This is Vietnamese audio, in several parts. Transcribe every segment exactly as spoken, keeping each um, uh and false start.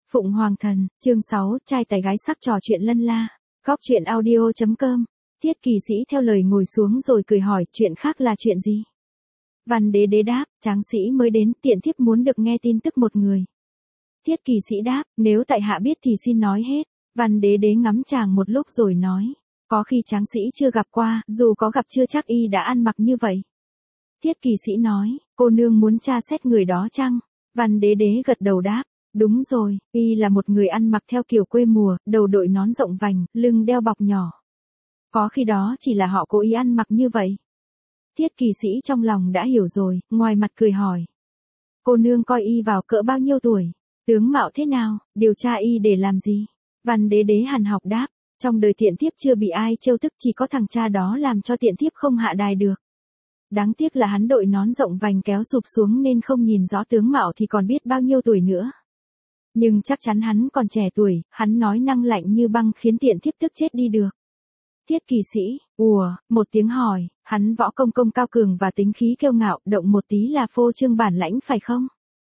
Phụng Hoàng Thần, chương sáu, trai tài gái sắc trò chuyện lân la. Góc truyện audio.com. Thiết Kỳ Sĩ theo lời ngồi xuống rồi cười hỏi, chuyện khác là chuyện gì? Văn Đế Đế đáp, tráng sĩ mới đến, tiện thiếp muốn được nghe tin tức một người. Thiết Kỳ Sĩ đáp, nếu tại hạ biết thì xin nói hết. Văn Đế Đế ngắm chàng một lúc rồi nói, có khi tráng sĩ chưa gặp qua, dù có gặp chưa chắc y đã ăn mặc như vậy. Thiết Kỳ Sĩ nói, cô nương muốn tra xét người đó chăng? Văn Đế Đế gật đầu đáp, đúng rồi, y là một người ăn mặc theo kiểu quê mùa, đầu đội nón rộng vành, lưng đeo bọc nhỏ. Có khi đó chỉ là họ cố ý ăn mặc như vậy. Thiết Kỳ Sĩ trong lòng đã hiểu rồi, ngoài mặt cười hỏi. Cô nương coi y vào cỡ bao nhiêu tuổi? Tướng mạo thế nào? Điều tra y để làm gì? Văn Đế Đế hằn học đáp, trong đời tiện thiếp chưa bị ai trêu tức, chỉ có thằng cha đó làm cho tiện thiếp không hạ đài được. Đáng tiếc là hắn đội nón rộng vành kéo sụp xuống nên không nhìn rõ tướng mạo thì còn biết bao nhiêu tuổi nữa. Nhưng chắc chắn hắn còn trẻ tuổi, hắn nói năng lạnh như băng khiến tiện thiếp tức chết đi được. Thiết Kỳ Sĩ, ùa, một tiếng hỏi, hắn võ công công cao cường và tính khí kiêu ngạo, động một tí là phô trương bản lãnh phải không?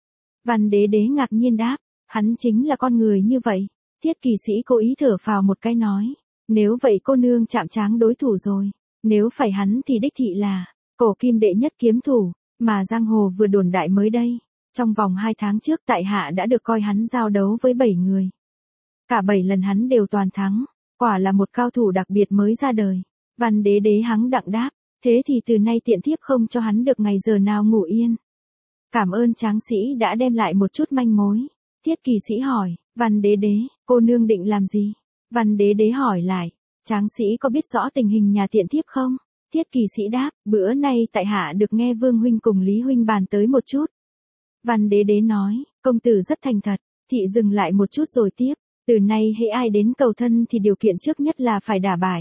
Văn Đế Đế ngạc nhiên đáp, hắn chính là con người như vậy. Thiết Kỳ Sĩ cố ý thở phào một cái nói, nếu vậy cô nương chạm tráng đối thủ rồi, nếu phải hắn thì đích thị là cổ kim đệ nhất kiếm thủ, mà giang hồ vừa đồn đại mới đây. Trong vòng hai tháng trước tại hạ đã được coi hắn giao đấu với bảy người. Cả bảy lần hắn đều toàn thắng, quả là một cao thủ đặc biệt mới ra đời. Văn Đế Đế hắng đặng đáp, thế thì từ nay tiện thiếp không cho hắn được ngày giờ nào ngủ yên. Cảm ơn tráng sĩ đã đem lại một chút manh mối. Thiết Kỳ Sĩ hỏi, Văn Đế Đế, cô nương định làm gì? Văn Đế Đế hỏi lại, tráng sĩ có biết rõ tình hình nhà tiện thiếp không? Thiết Kỳ Sĩ đáp, bữa nay tại hạ được nghe Vương huynh cùng Lý huynh bàn tới một chút. Văn Đế Đế nói, công tử rất thành thật. Thị dừng lại một chút rồi tiếp, từ nay hễ ai đến cầu thân thì điều kiện trước nhất là phải đả bại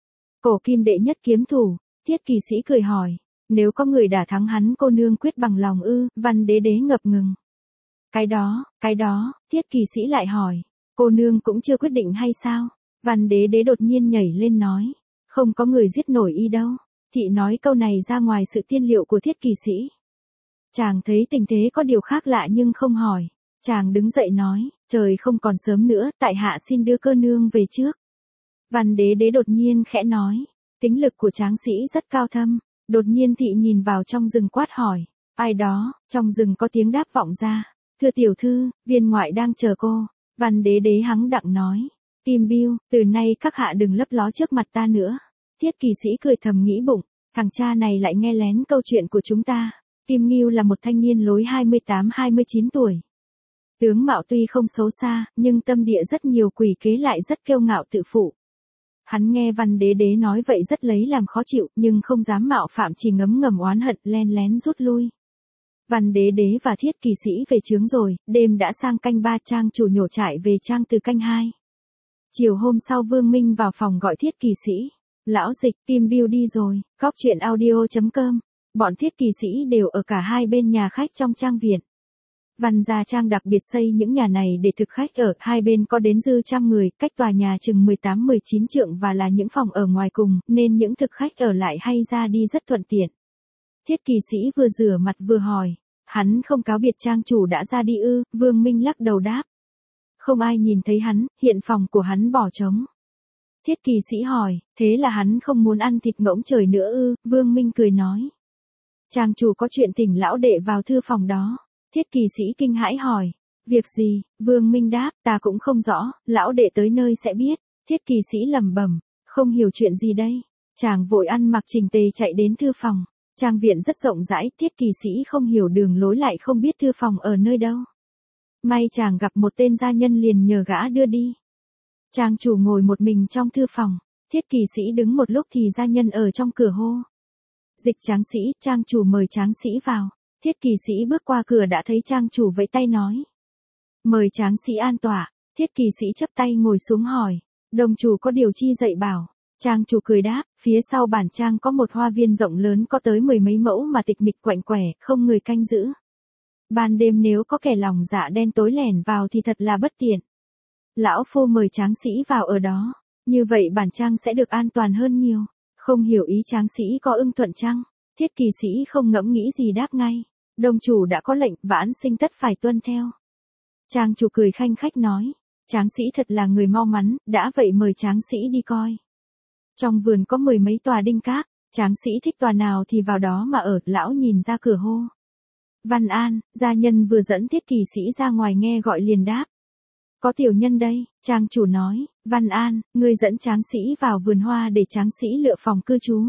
cổ kim đệ nhất kiếm thủ. Thiết Kỳ Sĩ cười hỏi, nếu có người đả thắng hắn cô nương quyết bằng lòng ư? Văn Đế Đế ngập ngừng. Cái đó, cái đó, Thiết Kỳ Sĩ lại hỏi, cô nương cũng chưa quyết định hay sao? Văn Đế Đế đột nhiên nhảy lên nói, không có người giết nổi y đâu. Thị nói câu này ra ngoài sự tiên liệu của Thiết Kỳ Sĩ. Chàng thấy tình thế có điều khác lạ nhưng không hỏi. Chàng đứng dậy nói, trời không còn sớm nữa, tại hạ xin đưa cô nương về trước. Văn Đế Đế đột nhiên khẽ nói, tính lực của tráng sĩ rất cao thâm. Đột nhiên thị nhìn vào trong rừng quát hỏi, ai đó? Trong rừng có tiếng đáp vọng ra, thưa tiểu thư, viên ngoại đang chờ cô. Văn Đế Đế hắng đặng nói, Kim Bưu, từ nay các hạ đừng lấp ló trước mặt ta nữa. Thiết Kỳ Sĩ cười thầm nghĩ bụng, thằng cha này lại nghe lén câu chuyện của chúng ta. Kim Ngưu là một thanh niên lối hai mươi tám hai mươi chín tuổi. Tướng mạo tuy không xấu xa, nhưng tâm địa rất nhiều quỷ kế, lại rất kiêu ngạo tự phụ. Hắn nghe Văn Đế Đế nói vậy rất lấy làm khó chịu, nhưng không dám mạo phạm, chỉ ngấm ngầm oán hận, len lén rút lui. Văn Đế Đế và Thiết Kỳ Sĩ về trướng rồi, đêm đã sang canh ba, trang chủ nhổ trại về trang từ canh hai. Chiều hôm sau Vương Minh vào phòng gọi Thiết Kỳ Sĩ. Lão Dịch, Kim Bưu đi rồi. Góc truyện audio.com. Bọn Thiết Kỳ Sĩ đều ở cả hai bên nhà khách trong trang viện. Văn gia trang đặc biệt xây những nhà này để thực khách ở, hai bên có đến dư trăm người, cách tòa nhà chừng mười tám mười chín trượng và là những phòng ở ngoài cùng, nên những thực khách ở lại hay ra đi rất thuận tiện. Thiết Kỳ Sĩ vừa rửa mặt vừa hỏi, hắn không cáo biệt trang chủ đã ra đi ư? Vương Minh lắc đầu đáp, không ai nhìn thấy hắn, hiện phòng của hắn bỏ trống. Thiết Kỳ Sĩ hỏi, thế là hắn không muốn ăn thịt ngỗng trời nữa ư? Vương Minh cười nói, trang chủ có chuyện thỉnh lão đệ vào thư phòng đó. Thiết Kỳ Sĩ kinh hãi hỏi, việc gì? Vương Minh đáp, ta cũng không rõ, lão đệ tới nơi sẽ biết. Thiết Kỳ Sĩ lẩm bẩm, không hiểu chuyện gì đây. Chàng vội ăn mặc chỉnh tề chạy đến thư phòng. Trang viện rất rộng rãi, Thiết Kỳ Sĩ không hiểu đường lối, lại không biết thư phòng ở nơi đâu. May chàng gặp một tên gia nhân liền nhờ gã đưa đi. Trang chủ ngồi một mình trong thư phòng. Thiết Kỳ Sĩ đứng một lúc thì gia nhân ở trong cửa hô, Dịch tráng sĩ. Trang chủ mời tráng sĩ vào. Thiết Kỳ Sĩ bước qua cửa đã thấy trang chủ vẫy tay nói, mời tráng sĩ an tọa. Thiết Kỳ Sĩ chắp tay ngồi xuống hỏi, đồng chủ có điều chi dạy bảo? Trang chủ cười đáp, phía sau bản trang có một hoa viên rộng lớn có tới mười mấy mẫu mà tịch mịch quạnh quẻ, không người canh giữ. Ban đêm nếu có kẻ lòng dạ đen tối lẻn vào thì thật là bất tiện. Lão phu mời tráng sĩ vào ở đó, như vậy bản trang sẽ được an toàn hơn nhiều. Không hiểu ý tráng sĩ có ưng thuận chăng? Thiết Kỳ Sĩ không ngẫm nghĩ gì đáp ngay, đồng chủ đã có lệnh, vãn sinh tất phải tuân theo. Trang chủ cười khanh khách nói. Tráng sĩ thật là người mau mắn, đã vậy mời tráng sĩ đi coi. Trong vườn có mười mấy tòa đinh các, tráng sĩ thích tòa nào thì vào đó mà ở, lão nhìn ra cửa hô. Văn An, gia nhân vừa dẫn Thiết Kỳ Sĩ ra ngoài nghe gọi liền đáp. Có tiểu nhân đây, trang chủ nói, Văn An, ngươi dẫn tráng sĩ vào vườn hoa để tráng sĩ lựa phòng cư trú.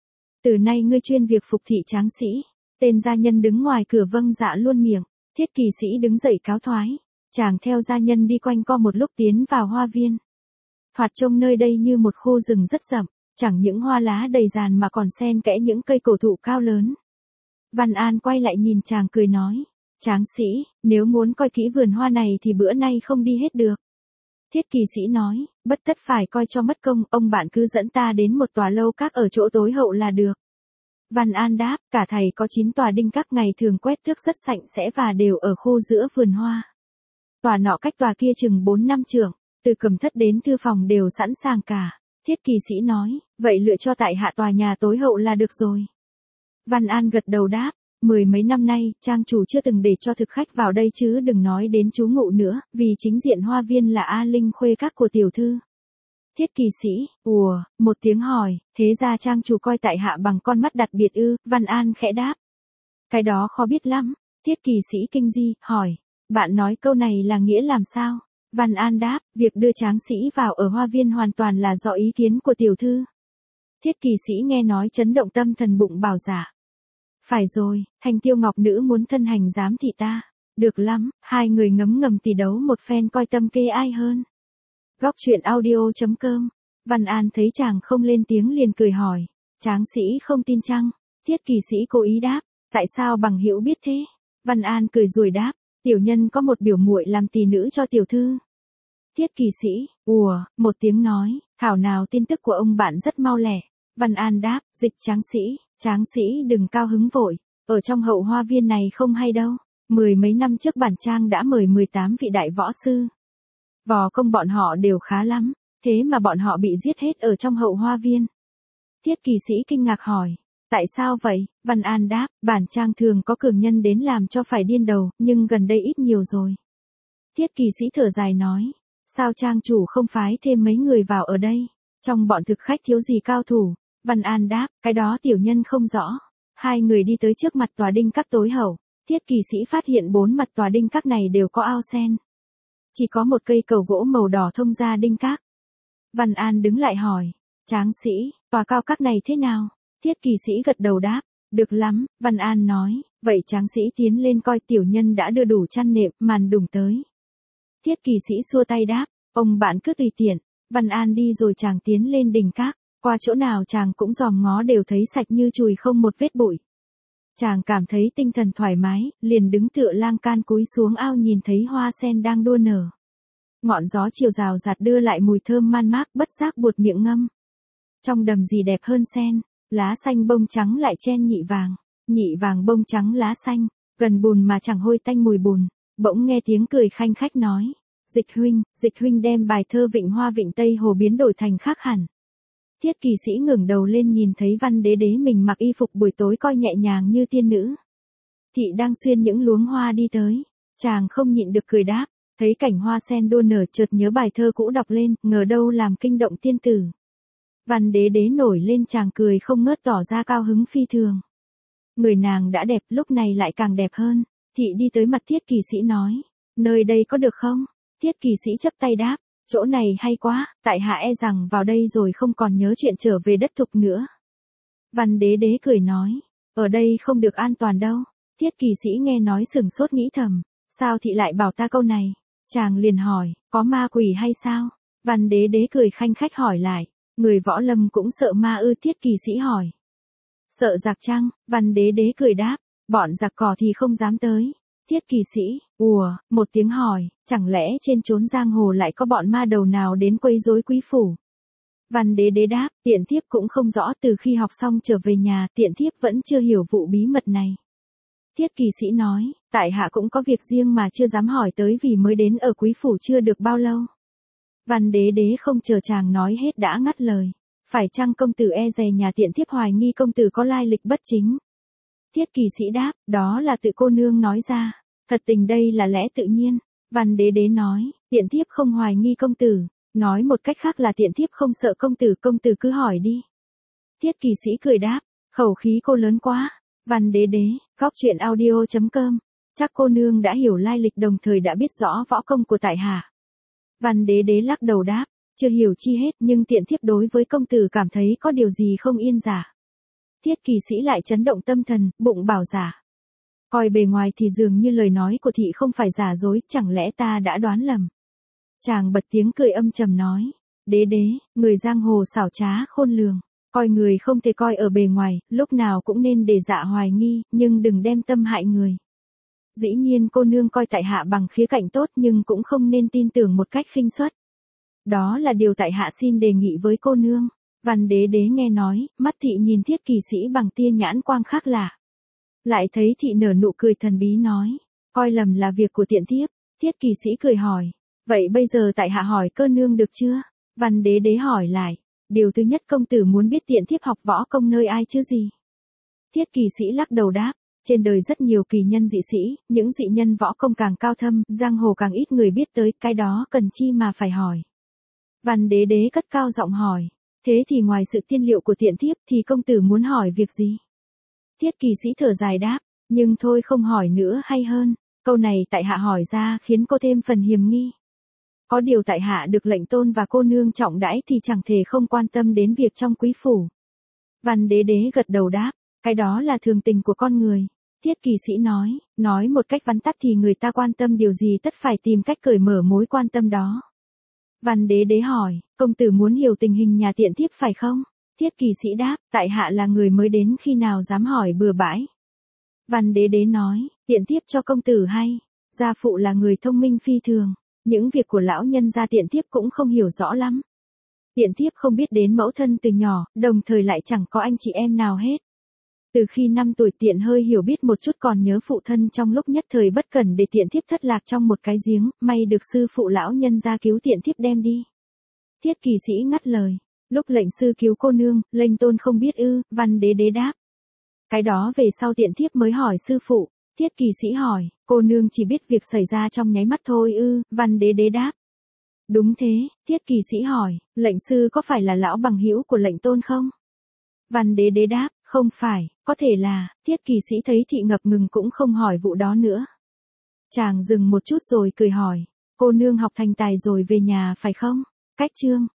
Từ nay ngươi chuyên việc phục thị tráng sĩ. Tên gia nhân đứng ngoài cửa vâng dạ luôn miệng, Thiết Kỳ Sĩ đứng dậy cáo thoái. Chàng theo gia nhân đi quanh co một lúc tiến vào hoa viên. Thoạt trông nơi đây như một khu rừng rất rậm, chẳng những hoa lá đầy dàn mà còn xen kẽ những cây cổ thụ cao lớn. Văn An quay lại nhìn chàng cười nói, tráng sĩ, nếu muốn coi kỹ vườn hoa này thì bữa nay không đi hết được. Thiết Kỳ Sĩ nói, bất tất phải coi cho mất công, ông bạn cứ dẫn ta đến một tòa lâu các ở chỗ tối hậu là được. Văn An đáp, cả thầy có chín tòa đinh các ngày thường quét thước rất sạch sẽ và đều ở khu giữa vườn hoa. Tòa nọ cách tòa kia chừng bốn năm trượng, từ cầm thất đến thư phòng đều sẵn sàng cả. Thiết Kỳ Sĩ nói, vậy lựa cho tại hạ tòa nhà tối hậu là được rồi. Văn An gật đầu đáp, mười mấy năm nay, trang chủ chưa từng để cho thực khách vào đây chứ đừng nói đến trú ngụ nữa, vì chính diện hoa viên là A Linh khuê các của tiểu thư. Thiết Kỳ Sĩ, ùa, một tiếng hỏi, thế ra trang chủ coi tại hạ bằng con mắt đặc biệt ư, Văn An khẽ đáp. Cái đó khó biết lắm, Thiết Kỳ Sĩ kinh di, hỏi, bạn nói câu này là nghĩa làm sao? Văn An đáp, việc đưa tráng sĩ vào ở hoa viên hoàn toàn là do ý kiến của tiểu thư. Thiết Kỳ Sĩ nghe nói chấn động tâm thần bụng bảo dạ. Phải rồi, Thành Tiêu Ngọc Nữ muốn thân hành giám thị ta. Được lắm, hai người ngấm ngầm tỉ đấu một phen coi tâm kê ai hơn. Góc truyện audio chấm com. Văn An thấy chàng không lên tiếng liền cười hỏi. Tráng sĩ không tin chăng? Thiết Kỳ Sĩ cố ý đáp. Tại sao bằng hữu biết thế? Văn An cười rồi đáp. Tiểu nhân có một biểu muội làm tỳ nữ cho tiểu thư. Thiết Kỳ Sĩ, ùa, một tiếng nói. Thảo nào tin tức của ông bạn rất mau lẹ. Văn An đáp, dịch tráng sĩ. Tráng sĩ đừng cao hứng vội. Ở trong hậu hoa viên này không hay đâu. Mười mấy năm trước bản trang đã mời mười tám vị đại võ sư. Vò công bọn họ đều khá lắm, thế mà bọn họ bị giết hết ở trong hậu hoa viên. Thiết Kỳ Sĩ kinh ngạc hỏi, tại sao vậy? Văn An đáp, bản trang thường có cường nhân đến làm cho phải điên đầu, nhưng gần đây ít nhiều rồi. Thiết Kỳ Sĩ thở dài nói, sao trang chủ không phái thêm mấy người vào ở đây? Trong bọn thực khách thiếu gì cao thủ? Văn An đáp, cái đó tiểu nhân không rõ. Hai người đi tới trước mặt tòa đinh các tối hậu. Thiết Kỳ Sĩ phát hiện bốn mặt tòa đinh các này đều có ao sen. Chỉ có một cây cầu gỗ màu đỏ thông ra đinh các. Văn An đứng lại hỏi, tráng sĩ, tòa cao các này thế nào? Thiết Kỳ Sĩ gật đầu đáp, được lắm, Văn An nói, vậy tráng sĩ tiến lên coi tiểu nhân đã đưa đủ chăn nệm, màn đùng tới. Thiết Kỳ Sĩ xua tay đáp, ông bạn cứ tùy tiện. Văn An đi rồi chàng tiến lên đỉnh các, qua chỗ nào chàng cũng dòm ngó đều thấy sạch như chùi không một vết bụi. Chàng cảm thấy tinh thần thoải mái, liền đứng tựa lan can cúi xuống ao nhìn thấy hoa sen đang đua nở. Ngọn gió chiều rào rạt đưa lại mùi thơm man mác, bất giác buột miệng ngâm. Trong đầm gì đẹp hơn sen, lá xanh bông trắng lại chen nhị vàng, nhị vàng bông trắng lá xanh, gần bùn mà chẳng hôi tanh mùi bùn. Bỗng nghe tiếng cười khanh khách nói, Dịch huynh, Dịch huynh đem bài thơ Vịnh Hoa Vịnh Tây Hồ biến đổi thành khác hẳn. Thiết Kỳ Sĩ ngẩng đầu lên nhìn thấy Văn Đế Đế mình mặc y phục buổi tối coi nhẹ nhàng như tiên nữ. Thị đang xuyên những luống hoa đi tới, chàng không nhịn được cười đáp, thấy cảnh hoa sen đua nở chợt nhớ bài thơ cũ đọc lên, ngờ đâu làm kinh động tiên tử. Văn Đế Đế nổi lên chàng cười không ngớt tỏ ra cao hứng phi thường. Người nàng đã đẹp lúc này lại càng đẹp hơn, thị đi tới mặt Thiết Kỳ Sĩ nói, nơi đây có được không? Thiết Kỳ Sĩ chấp tay đáp, chỗ này hay quá, tại hạ e rằng vào đây rồi không còn nhớ chuyện trở về đất thục nữa. Văn Đế Đế cười nói, ở đây không được an toàn đâu. Thiết Kỳ Sĩ nghe nói sừng sốt nghĩ thầm, sao thị lại bảo ta câu này? Chàng liền hỏi, có ma quỷ hay sao? Văn Đế Đế cười khanh khách hỏi lại, người võ lâm cũng sợ ma ư? Thiết Kỳ Sĩ hỏi. Sợ giặc chăng? Văn Đế Đế cười đáp, bọn giặc cỏ thì không dám tới. Thiết Kỳ Sĩ, ùa, một tiếng hỏi, chẳng lẽ trên chốn giang hồ lại có bọn ma đầu nào đến quấy rối quý phủ? Văn Đế Đế đáp, tiện thiếp cũng không rõ, từ khi học xong trở về nhà, tiện thiếp vẫn chưa hiểu vụ bí mật này. Thiết Kỳ Sĩ nói, tại hạ cũng có việc riêng mà chưa dám hỏi tới vì mới đến ở quý phủ chưa được bao lâu. Văn Đế Đế không chờ chàng nói hết đã ngắt lời, phải chăng công tử e dè nhà tiện thiếp hoài nghi công tử có lai lịch bất chính? Thiết Kỳ Sĩ đáp, đó là tự cô nương nói ra, thật tình đây là lẽ tự nhiên. Văn đế đế nói, tiện thiếp không hoài nghi công tử. Nói một cách khác là tiện thiếp không sợ công tử, công tử cứ hỏi đi. Tiết kỳ sĩ cười đáp, khẩu khí cô lớn quá. Văn đế đế, góc chuyện audio chấm com. Chắc cô nương đã hiểu lai lịch đồng thời đã biết rõ võ công của tại hạ. Văn đế đế lắc đầu đáp, chưa hiểu chi hết nhưng tiện thiếp đối với công tử cảm thấy có điều gì không yên giả. Tiết kỳ sĩ lại chấn động tâm thần, bụng bảo giả. Coi bề ngoài thì dường như lời nói của thị không phải giả dối, chẳng lẽ ta đã đoán lầm. Chàng bật tiếng cười âm trầm nói, đế đế, người giang hồ xảo trá khôn lường, coi người không thể coi ở bề ngoài, lúc nào cũng nên để dạ hoài nghi, nhưng đừng đem tâm hại người. Dĩ nhiên cô nương coi tại hạ bằng khía cạnh tốt nhưng cũng không nên tin tưởng một cách khinh suất. Đó là điều tại hạ xin đề nghị với cô nương. Văn đế đế nghe nói, mắt thị nhìn Thiết kỳ sĩ bằng tia nhãn quang khác lạ. Lại thấy thị nở nụ cười thần bí nói, coi lầm là việc của tiện thiếp. Thiết kỳ sĩ cười hỏi, vậy bây giờ tại hạ hỏi cơ nương được chưa? Văn đế đế hỏi lại, điều thứ nhất công tử muốn biết tiện thiếp học võ công nơi ai chứ gì? Thiết kỳ sĩ lắc đầu đáp, trên đời rất nhiều kỳ nhân dị sĩ, những dị nhân võ công càng cao thâm, giang hồ càng ít người biết tới, cái đó cần chi mà phải hỏi. Văn đế đế cất cao giọng hỏi, thế thì ngoài sự tiên liệu của tiện thiếp thì công tử muốn hỏi việc gì? Thiết kỳ sĩ thở dài đáp, nhưng thôi không hỏi nữa hay hơn, câu này tại hạ hỏi ra khiến cô thêm phần hiềm nghi. Có điều tại hạ được lệnh tôn và cô nương trọng đãi thì chẳng thể không quan tâm đến việc trong quý phủ. Văn đế đế gật đầu đáp, cái đó là thường tình của con người. Thiết kỳ sĩ nói, nói một cách vắn tắt thì người ta quan tâm điều gì tất phải tìm cách cởi mở mối quan tâm đó. Văn đế đế hỏi, công tử muốn hiểu tình hình nhà tiện thiếp phải không? Thiết kỳ sĩ đáp, tại hạ là người mới đến khi nào dám hỏi bừa bãi. Văn đế đế nói, tiện thiếp cho công tử hay, gia phụ là người thông minh phi thường, những việc của lão nhân gia tiện thiếp cũng không hiểu rõ lắm. Tiện thiếp không biết đến mẫu thân từ nhỏ, đồng thời lại chẳng có anh chị em nào hết. Từ khi năm tuổi tiện hơi hiểu biết một chút còn nhớ phụ thân trong lúc nhất thời bất cẩn để tiện thiếp thất lạc trong một cái giếng, may được sư phụ lão nhân gia cứu tiện thiếp đem đi. Thiết kỳ sĩ ngắt lời, lúc lệnh sư cứu cô nương, lệnh tôn không biết ư? Văn đế đế đáp. Cái đó về sau tiện thiếp mới hỏi sư phụ. Thiết kỳ sĩ hỏi, cô nương chỉ biết việc xảy ra trong nháy mắt thôi ư? Văn đế đế đáp. Đúng thế. Thiết kỳ sĩ hỏi, lệnh sư có phải là lão bằng hữu của lệnh tôn không? Văn đế đế đáp, không phải, có thể là. Thiết kỳ sĩ thấy thị ngập ngừng cũng không hỏi vụ đó nữa. Chàng dừng một chút rồi cười hỏi, cô nương học thành tài rồi về nhà phải không? Cách chương